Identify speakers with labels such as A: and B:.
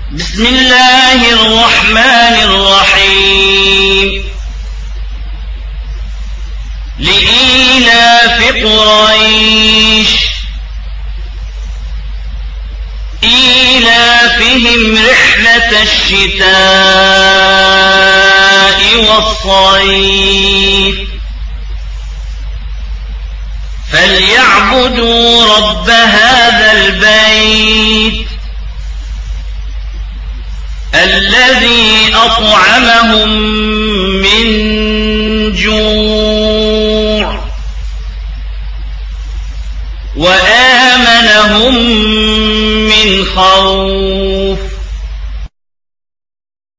A: بسم الله الرحمن الرحيم لإيلاف قريش إيلافهم رحلة الشتاء والصيف فليعبدوا رب هذا البيت الذي أطعمهم من جوع